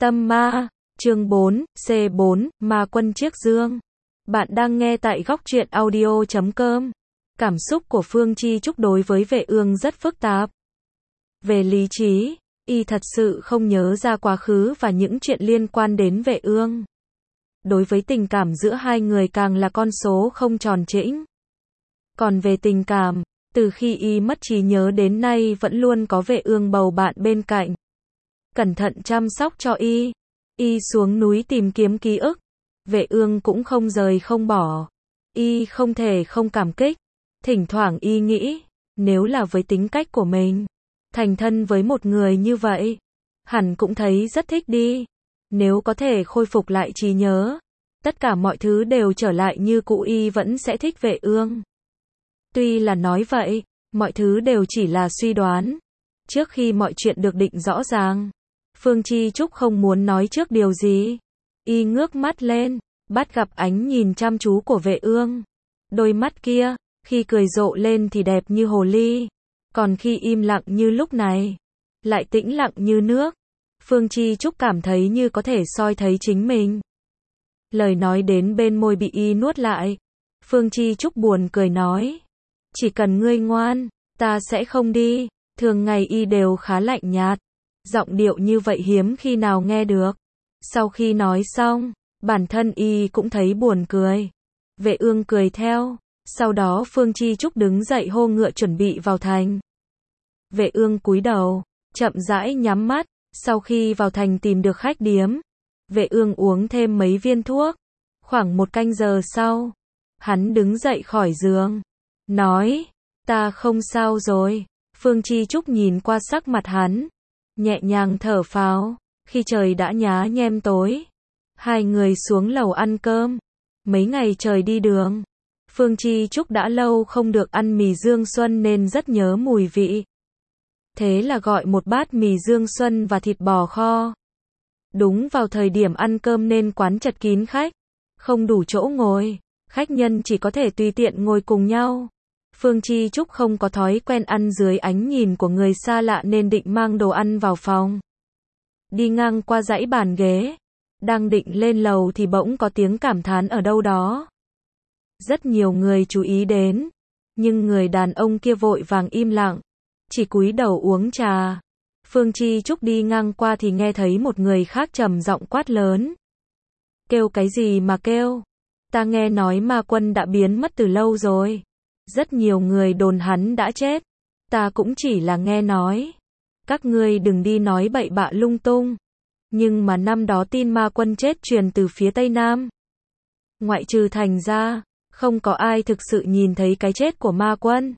Tâm ma, chương 4, C4, Ma Quân Chiếc Dương. Bạn đang nghe tại góc truyện audio.com. Cảm xúc của Phương Chi Trúc đối với Vệ Ương rất phức tạp. Về lý trí, y thật sự không nhớ ra quá khứ và những chuyện liên quan đến Vệ Ương. Đối với tình cảm giữa hai người càng là con số không tròn trĩnh. Còn về tình cảm, từ khi y mất trí nhớ đến nay vẫn luôn có Vệ Ương bầu bạn bên cạnh. Cẩn thận chăm sóc cho y. Y xuống núi tìm kiếm ký ức. Vệ Ương cũng không rời không bỏ. Y không thể không cảm kích. Thỉnh thoảng y nghĩ, nếu là với tính cách của mình, thành thân với một người như vậy, hẳn cũng thấy rất thích đi. Nếu có thể khôi phục lại trí nhớ, tất cả mọi thứ đều trở lại như cũ, y vẫn sẽ thích Vệ Ương. Tuy là nói vậy, mọi thứ đều chỉ là suy đoán. Trước khi mọi chuyện được định rõ ràng, Phương Chi Trúc không muốn nói trước điều gì. Y ngước mắt lên, bắt gặp ánh nhìn chăm chú của Vệ Ương. Đôi mắt kia, khi cười rộ lên thì đẹp như hồ ly, còn khi im lặng như lúc này, lại tĩnh lặng như nước. Phương Chi Trúc cảm thấy như có thể soi thấy chính mình. Lời nói đến bên môi bị y nuốt lại. Phương Chi Trúc buồn cười nói, chỉ cần ngươi ngoan, ta sẽ không đi. Thường ngày y đều khá lạnh nhạt, giọng điệu như vậy hiếm khi nào nghe được. Sau khi nói xong, bản thân y cũng thấy buồn cười. Vệ Ương cười theo. Sau đó Phương Chi Trúc đứng dậy hô ngựa chuẩn bị vào thành. Vệ Ương cúi đầu, chậm rãi nhắm mắt. Sau khi vào thành tìm được khách điếm, Vệ Ương uống thêm mấy viên thuốc. Khoảng 1 canh giờ sau, hắn đứng dậy khỏi giường, nói, ta không sao rồi. Phương Chi Trúc nhìn qua sắc mặt hắn, nhẹ nhàng thở phào. Khi trời đã nhá nhem tối, hai người xuống lầu ăn cơm. Mấy ngày trời đi đường, Phương Chi Trúc đã lâu không được ăn mì Dương Xuân nên rất nhớ mùi vị. Thế là gọi một bát mì Dương Xuân và thịt bò kho. Đúng vào thời điểm ăn cơm nên quán chật kín khách, không đủ chỗ ngồi, khách nhân chỉ có thể tùy tiện ngồi cùng nhau. Phương Chi Trúc không có thói quen ăn dưới ánh nhìn của người xa lạ nên định mang đồ ăn vào phòng. Đi ngang qua dãy bàn ghế, đang định lên lầu thì bỗng có tiếng cảm thán ở đâu đó. Rất nhiều người chú ý đến, nhưng người đàn ông kia vội vàng im lặng, chỉ cúi đầu uống trà. Phương Chi Trúc đi ngang qua thì nghe thấy một người khác trầm giọng quát lớn. Kêu cái gì mà kêu? Ta nghe nói Ma Quân đã biến mất từ lâu rồi. Rất nhiều người đồn hắn đã chết. Ta cũng chỉ là nghe nói. Các ngươi đừng đi nói bậy bạ lung tung. Nhưng mà năm đó tin Ma Quân chết truyền từ phía Tây Nam. Ngoại trừ Thành ra, không có ai thực sự nhìn thấy cái chết của Ma Quân.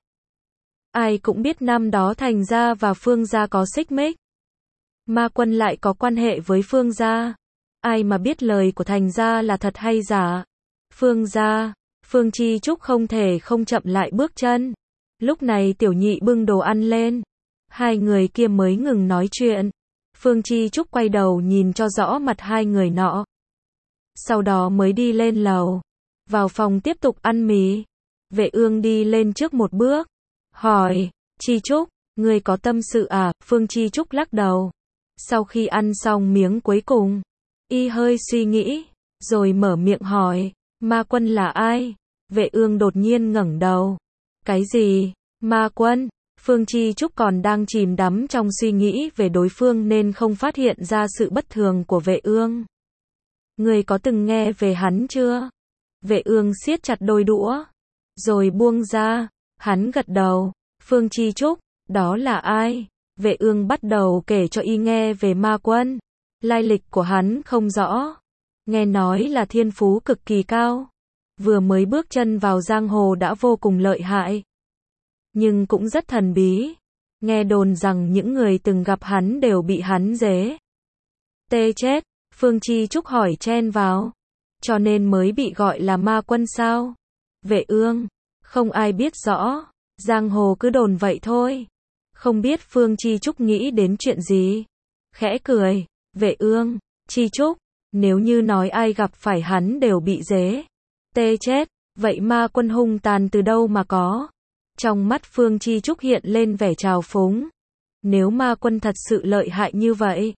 Ai cũng biết năm đó Thành gia và Phương gia có xích mích. Ma Quân lại có quan hệ với Phương gia. Ai mà biết lời của Thành gia là thật hay giả. Phương gia, Phương Chi Trúc không thể không chậm lại bước chân. Lúc này Tiểu Nhị bưng đồ ăn lên. Hai người kia mới ngừng nói chuyện. Phương Chi Trúc quay đầu nhìn cho rõ mặt hai người nọ. Sau đó mới đi lên lầu. Vào phòng tiếp tục ăn mì. Vệ Ương đi lên trước một bước. Hỏi, Chi Trúc, ngươi có tâm sự à? Phương Chi Trúc lắc đầu. Sau khi ăn xong miếng cuối cùng, y hơi suy nghĩ, rồi mở miệng hỏi, Ma Quân là ai? Vệ Ương đột nhiên ngẩng đầu. Cái gì? Ma Quân? Phương Chi Trúc còn đang chìm đắm trong suy nghĩ về đối phương nên không phát hiện ra sự bất thường của Vệ Ương. Ngươi có từng nghe về hắn chưa? Vệ Ương siết chặt đôi đũa, rồi buông ra. Hắn gật đầu. Phương Chi Trúc, đó là ai? Vệ Ương bắt đầu kể cho y nghe về Ma Quân. Lai lịch của hắn không rõ. Nghe nói là thiên phú cực kỳ cao. Vừa mới bước chân vào giang hồ đã vô cùng lợi hại. Nhưng cũng rất thần bí. Nghe đồn rằng những người từng gặp hắn đều bị hắn giết. Tê chết. Phương Chi Trúc hỏi chen vào. Cho nên mới bị gọi là Ma Quân sao? Vệ Ương, không ai biết rõ. Giang hồ cứ đồn vậy thôi. Không biết Phương Chi Trúc nghĩ đến chuyện gì. Khẽ cười. Vệ Ương, Chi Trúc, nếu như nói ai gặp phải hắn đều bị giết. Tê chết. Vậy Ma Quân hung tàn từ đâu mà có? Trong mắt Phương Chi Trúc hiện lên vẻ trào phúng. Nếu Ma Quân thật sự lợi hại như vậy,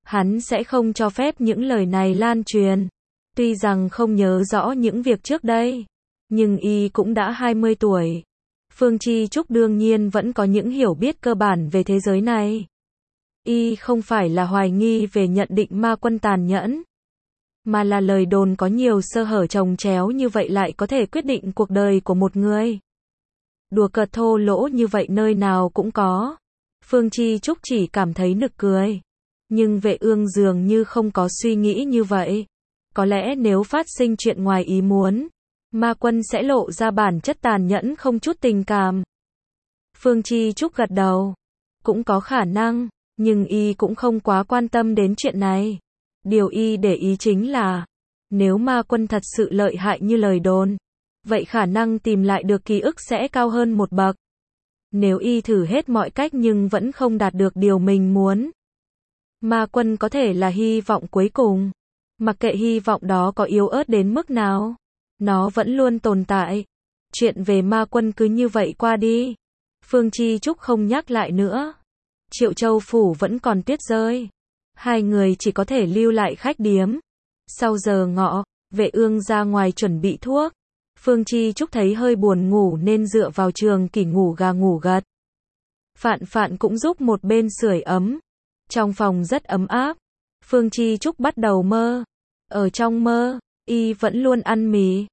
hắn sẽ không cho phép những lời này lan truyền. Tuy rằng không nhớ rõ những việc trước đây, nhưng y cũng đã 20 tuổi. Phương Chi Trúc đương nhiên vẫn có những hiểu biết cơ bản về thế giới này. Y không phải là hoài nghi về nhận định ma quân tàn nhẫn, mà là lời đồn có nhiều sơ hở chồng chéo như vậy lại có thể quyết định cuộc đời của một người. Đùa cợt thô lỗ như vậy nơi nào cũng có. Phương Chi Trúc chỉ cảm thấy nực cười. Nhưng Vệ Ương dường như không có suy nghĩ như vậy. Có lẽ nếu phát sinh chuyện ngoài ý muốn, ma quân sẽ lộ ra bản chất tàn nhẫn không chút tình cảm. Phương Chi Trúc gật đầu. Cũng có khả năng, nhưng y cũng không quá quan tâm đến chuyện này. Điều y để ý chính là, nếu ma quân thật sự lợi hại như lời đồn, vậy khả năng tìm lại được ký ức sẽ cao hơn một bậc. Nếu y thử hết mọi cách nhưng vẫn không đạt được điều mình muốn, ma quân có thể là hy vọng cuối cùng. Mặc kệ hy vọng đó có yếu ớt đến mức nào, nó vẫn luôn tồn tại. Chuyện về ma quân cứ như vậy qua đi. Phương Chi Trúc không nhắc lại nữa. Triệu Châu Phủ vẫn còn tuyết rơi. Hai người chỉ có thể lưu lại khách điếm. Sau giờ ngọ, Vệ Ương ra ngoài chuẩn bị thuốc. Phương Chi Trúc thấy hơi buồn ngủ nên dựa vào Trường Kỷ ngủ gà ngủ gật. Phạn Phạn cũng giúp một bên sưởi ấm. Trong phòng rất ấm áp. Phương Chi Trúc bắt đầu mơ. Ở trong mơ, y vẫn luôn ăn mì.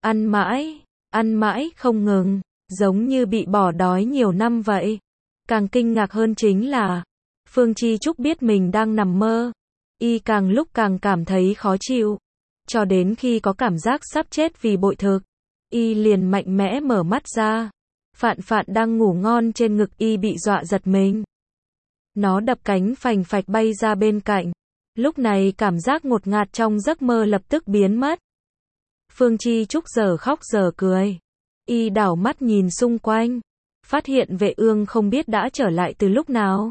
Ăn mãi không ngừng, giống như bị bỏ đói nhiều năm vậy. Càng kinh ngạc hơn chính là, Phương Chi Trúc biết mình đang nằm mơ. Y càng lúc càng cảm thấy khó chịu. Cho đến khi có cảm giác sắp chết vì bội thực, y liền mạnh mẽ mở mắt ra. Phạn Phạn đang ngủ ngon trên ngực y bị dọa giật mình. Nó đập cánh phành phạch bay ra bên cạnh. Lúc này cảm giác ngột ngạt trong giấc mơ lập tức biến mất. Phương Chi Trúc giờ khóc giờ cười. Y đảo mắt nhìn xung quanh, phát hiện Vệ Ương không biết đã trở lại từ lúc nào.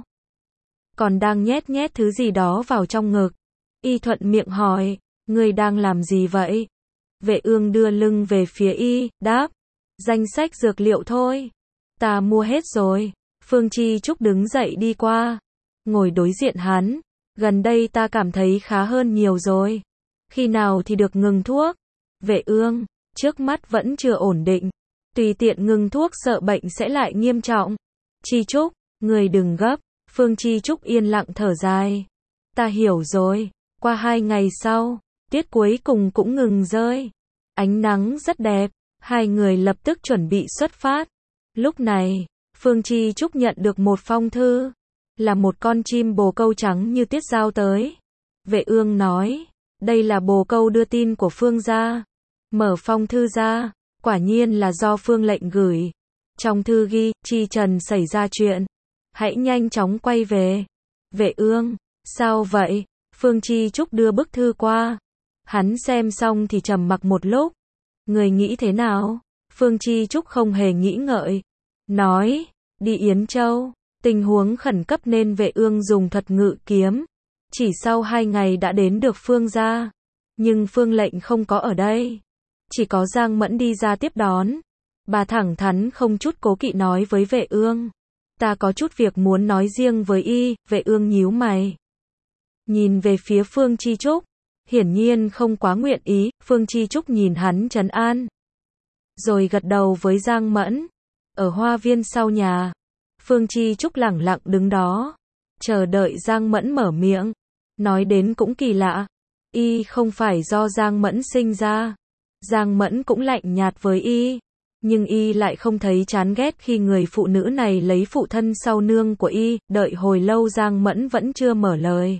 Còn đang nhét thứ gì đó vào trong ngực. Y thuận miệng hỏi, ngươi đang làm gì vậy? Vệ Ương đưa lưng về phía y, đáp, danh sách dược liệu thôi. Ta mua hết rồi. Phương Chi Trúc đứng dậy đi qua, ngồi đối diện hắn. Gần đây ta cảm thấy khá hơn nhiều rồi. Khi nào thì được ngừng thuốc? Vệ Ương, trước mắt vẫn chưa ổn định. Tùy tiện ngừng thuốc sợ bệnh sẽ lại nghiêm trọng. Chi Trúc, người đừng gấp. Phương Chi Trúc yên lặng thở dài. Ta hiểu rồi. Qua 2 ngày sau, tiết cuối cùng cũng ngừng rơi. Ánh nắng rất đẹp. Hai người lập tức chuẩn bị xuất phát. Lúc này, Phương Chi Trúc nhận được một phong thư. Là một con chim bồ câu trắng như tiết giao tới. Vệ Ương nói, đây là bồ câu đưa tin của Phương gia. Mở phong thư ra, quả nhiên là do Phương lệnh gửi. Trong thư ghi, Chi Trần xảy ra chuyện. Hãy nhanh chóng quay về. Vệ Ương, sao vậy? Phương Chi Trúc đưa bức thư qua. Hắn xem xong thì trầm mặc một lúc. Người nghĩ thế nào? Phương Chi Trúc không hề nghĩ ngợi. Nói, đi Yến Châu. Tình huống khẩn cấp nên Vệ Ương dùng thuật ngự kiếm. Chỉ sau 2 ngày đã đến được Phương gia. Nhưng Phương lệnh không có ở đây. Chỉ có Giang Mẫn đi ra tiếp đón. Bà thẳng thắn không chút cố kỵ nói với Vệ Ương. Ta có chút việc muốn nói riêng với y. Vệ Ương nhíu mày. Nhìn về phía Phương Chi Trúc. Hiển nhiên không quá nguyện ý. Phương Chi Trúc nhìn hắn trấn an. Rồi gật đầu với Giang Mẫn. Ở hoa viên sau nhà. Phương Chi Trúc lẳng lặng đứng đó. Chờ đợi Giang Mẫn mở miệng. Nói đến cũng kỳ lạ. Y không phải do Giang Mẫn sinh ra. Giang Mẫn cũng lạnh nhạt với y. Nhưng y lại không thấy chán ghét khi người phụ nữ này lấy phụ thân sau nương của y. Đợi hồi lâu Giang Mẫn vẫn chưa mở lời.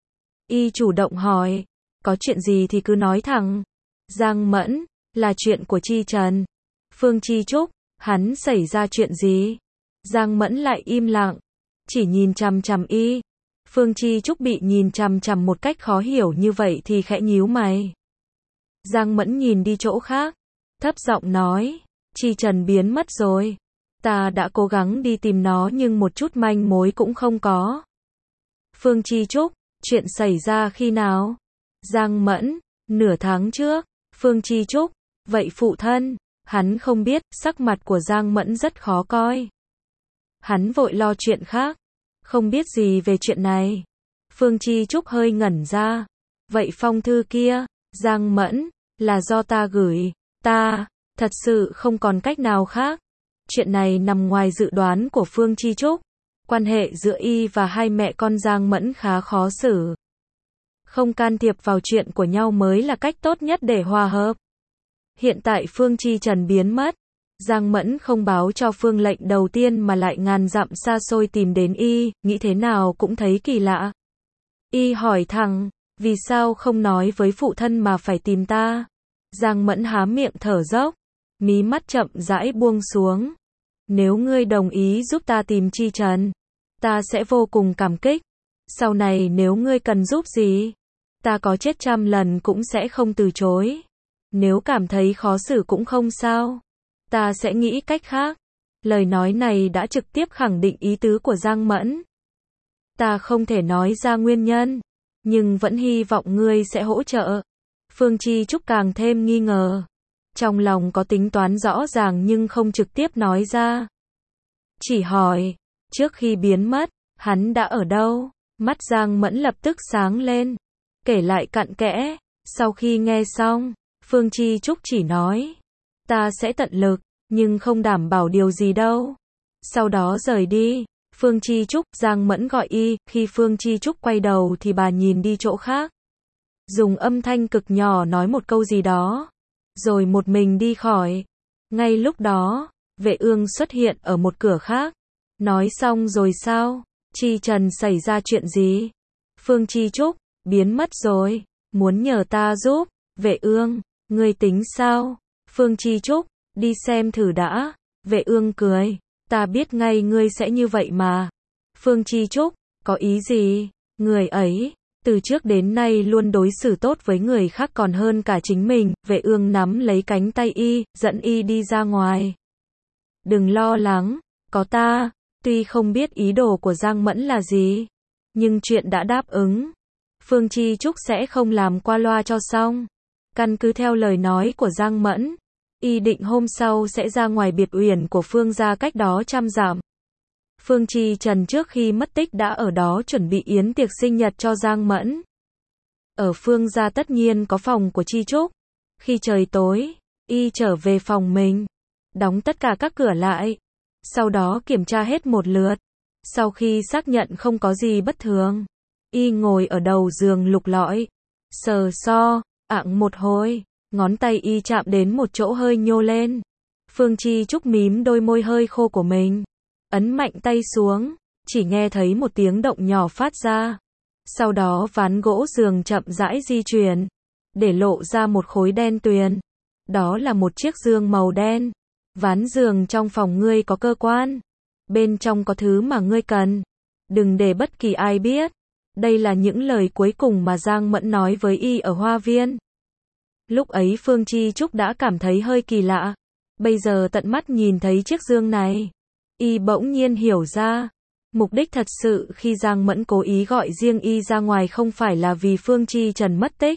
Y chủ động hỏi. Có chuyện gì thì cứ nói thẳng. Giang Mẫn, là chuyện của Chi Trần. Phương Chi Trúc, hắn xảy ra chuyện gì? Giang Mẫn lại im lặng. Chỉ nhìn chằm chằm y. Phương Chi Trúc bị nhìn chằm chằm một cách khó hiểu như vậy thì khẽ nhíu mày. Giang Mẫn nhìn đi chỗ khác. Thấp giọng nói. Chi Trần biến mất rồi. Ta đã cố gắng đi tìm nó nhưng một chút manh mối cũng không có. Phương Chi Trúc, chuyện xảy ra khi nào? Giang Mẫn, nửa tháng trước. Phương Chi Trúc, vậy phụ thân? Hắn không biết. Sắc mặt của Giang Mẫn rất khó coi. Hắn vội lo chuyện khác. Không biết gì về chuyện này. Phương Chi Trúc hơi ngẩn ra. Vậy phong thư kia, Giang Mẫn, là do ta gửi, ta, thật sự không còn cách nào khác. Chuyện này nằm ngoài dự đoán của Phương Chi Trúc. Quan hệ giữa y và hai mẹ con Giang Mẫn khá khó xử. Không can thiệp vào chuyện của nhau mới là cách tốt nhất để hòa hợp. Hiện tại Phương Chi Trần biến mất. Giang Mẫn không báo cho Phương Lệnh đầu tiên mà lại ngàn dặm xa xôi tìm đến y, nghĩ thế nào cũng thấy kỳ lạ. Y hỏi thẳng, vì sao không nói với phụ thân mà phải tìm ta? Giang Mẫn há miệng thở dốc, mí mắt chậm rãi buông xuống. Nếu ngươi đồng ý giúp ta tìm Chi Trần, ta sẽ vô cùng cảm kích. Sau này nếu ngươi cần giúp gì, ta có chết 100 lần cũng sẽ không từ chối. Nếu cảm thấy khó xử cũng không sao, ta sẽ nghĩ cách khác. Lời nói này đã trực tiếp khẳng định ý tứ của Giang Mẫn. Ta không thể nói ra nguyên nhân, nhưng vẫn hy vọng ngươi sẽ hỗ trợ. Phương Chi Trúc càng thêm nghi ngờ. Trong lòng có tính toán rõ ràng nhưng không trực tiếp nói ra. Chỉ hỏi, trước khi biến mất, hắn đã ở đâu? Mắt Giang Mẫn lập tức sáng lên, kể lại cặn kẽ. Sau khi nghe xong, Phương Chi Trúc chỉ nói, ta sẽ tận lực, nhưng không đảm bảo điều gì đâu. Sau đó rời đi. Phương Chi Trúc, Giang Mẫn gọi y, khi Phương Chi Trúc quay đầu thì bà nhìn đi chỗ khác. Dùng âm thanh cực nhỏ nói một câu gì đó, rồi một mình đi khỏi. Ngay lúc đó, Vệ Ương xuất hiện ở một cửa khác. Nói xong rồi sao? Chi Trần xảy ra chuyện gì? Phương Chi Trúc, biến mất rồi, muốn nhờ ta giúp. Vệ Ương, ngươi tính sao? Phương Chi Trúc, đi xem thử đã. Vệ Ương cười, ta biết ngay ngươi sẽ như vậy mà. Phương Chi Trúc, có ý gì? Người ấy, từ trước đến nay luôn đối xử tốt với người khác còn hơn cả chính mình. Vệ Ương nắm lấy cánh tay y, dẫn y đi ra ngoài. Đừng lo lắng, có ta. Tuy không biết ý đồ của Giang Mẫn là gì, nhưng chuyện đã đáp ứng. Phương Chi Trúc sẽ không làm qua loa cho xong. Căn cứ theo lời nói của Giang Mẫn, y định hôm sau sẽ ra ngoài biệt uyển của Phương gia cách đó 100 dặm. Phương Chi Trần trước khi mất tích đã ở đó chuẩn bị yến tiệc sinh nhật cho Giang Mẫn. Ở Phương gia tất nhiên có phòng của Chi Trúc. Khi trời tối, y trở về phòng mình, đóng tất cả các cửa lại. Sau đó kiểm tra hết một lượt. Sau khi xác nhận không có gì bất thường, y ngồi ở đầu giường lục lọi, sờ so, ạng một hồi, ngón tay y chạm đến một chỗ hơi nhô lên. Phương Chi Trúc mím đôi môi hơi khô của mình, ấn mạnh tay xuống, chỉ nghe thấy một tiếng động nhỏ phát ra. Sau đó ván gỗ giường chậm rãi di chuyển, để lộ ra một khối đen tuyền. Đó là một chiếc giường màu đen. Ván giường trong phòng ngươi có cơ quan. Bên trong có thứ mà ngươi cần. Đừng để bất kỳ ai biết. Đây là những lời cuối cùng mà Giang Mẫn nói với y ở hoa viên. Lúc ấy Phương Chi Trúc đã cảm thấy hơi kỳ lạ. Bây giờ tận mắt nhìn thấy chiếc giường này, y bỗng nhiên hiểu ra. Mục đích thật sự khi Giang Mẫn cố ý gọi riêng y ra ngoài không phải là vì Phương Chi Trần mất tích,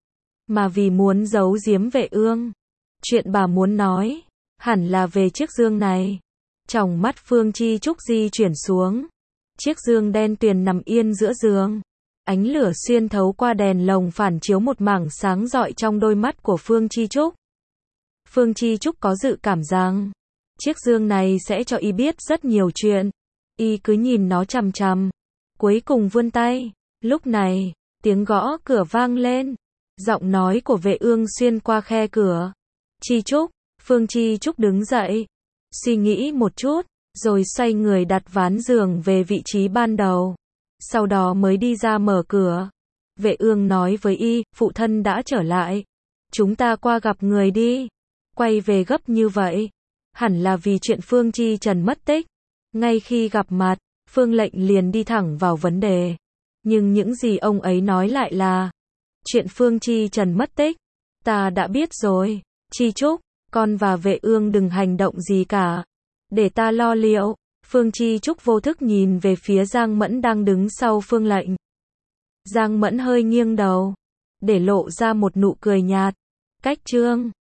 mà vì muốn giấu giếm Vệ Ương. Chuyện bà muốn nói hẳn là về chiếc giường này. Tròng mắt Phương Chi Trúc di chuyển xuống. Chiếc giường đen tuyền nằm yên giữa giường. Ánh lửa xuyên thấu qua đèn lồng phản chiếu một mảng sáng rọi trong đôi mắt của Phương Chi Trúc. Phương Chi Trúc có dự cảm rằng chiếc giường này sẽ cho y biết rất nhiều chuyện. Y cứ nhìn nó chằm chằm, cuối cùng vươn tay. Lúc này, tiếng gõ cửa vang lên. Giọng nói của Vệ Ương xuyên qua khe cửa. Chi Trúc. Phương Chi Trúc đứng dậy, suy nghĩ một chút, rồi xoay người đặt ván giường về vị trí ban đầu. Sau đó mới đi ra mở cửa. Vệ Ương nói với y, phụ thân đã trở lại. Chúng ta qua gặp người đi. Quay về gấp như vậy, hẳn là vì chuyện Phương Chi Trần mất tích. Ngay khi gặp mặt, Phương Lệnh liền đi thẳng vào vấn đề. Nhưng những gì ông ấy nói lại là, chuyện Phương Chi Trần mất tích, ta đã biết rồi. Chi Trúc, con và Vệ Ương đừng hành động gì cả. Để ta lo liệu. Phương Chi Trúc vô thức nhìn về phía Giang Mẫn đang đứng sau Phương Lệnh. Giang Mẫn hơi nghiêng đầu, để lộ ra một nụ cười nhạt. Cách chương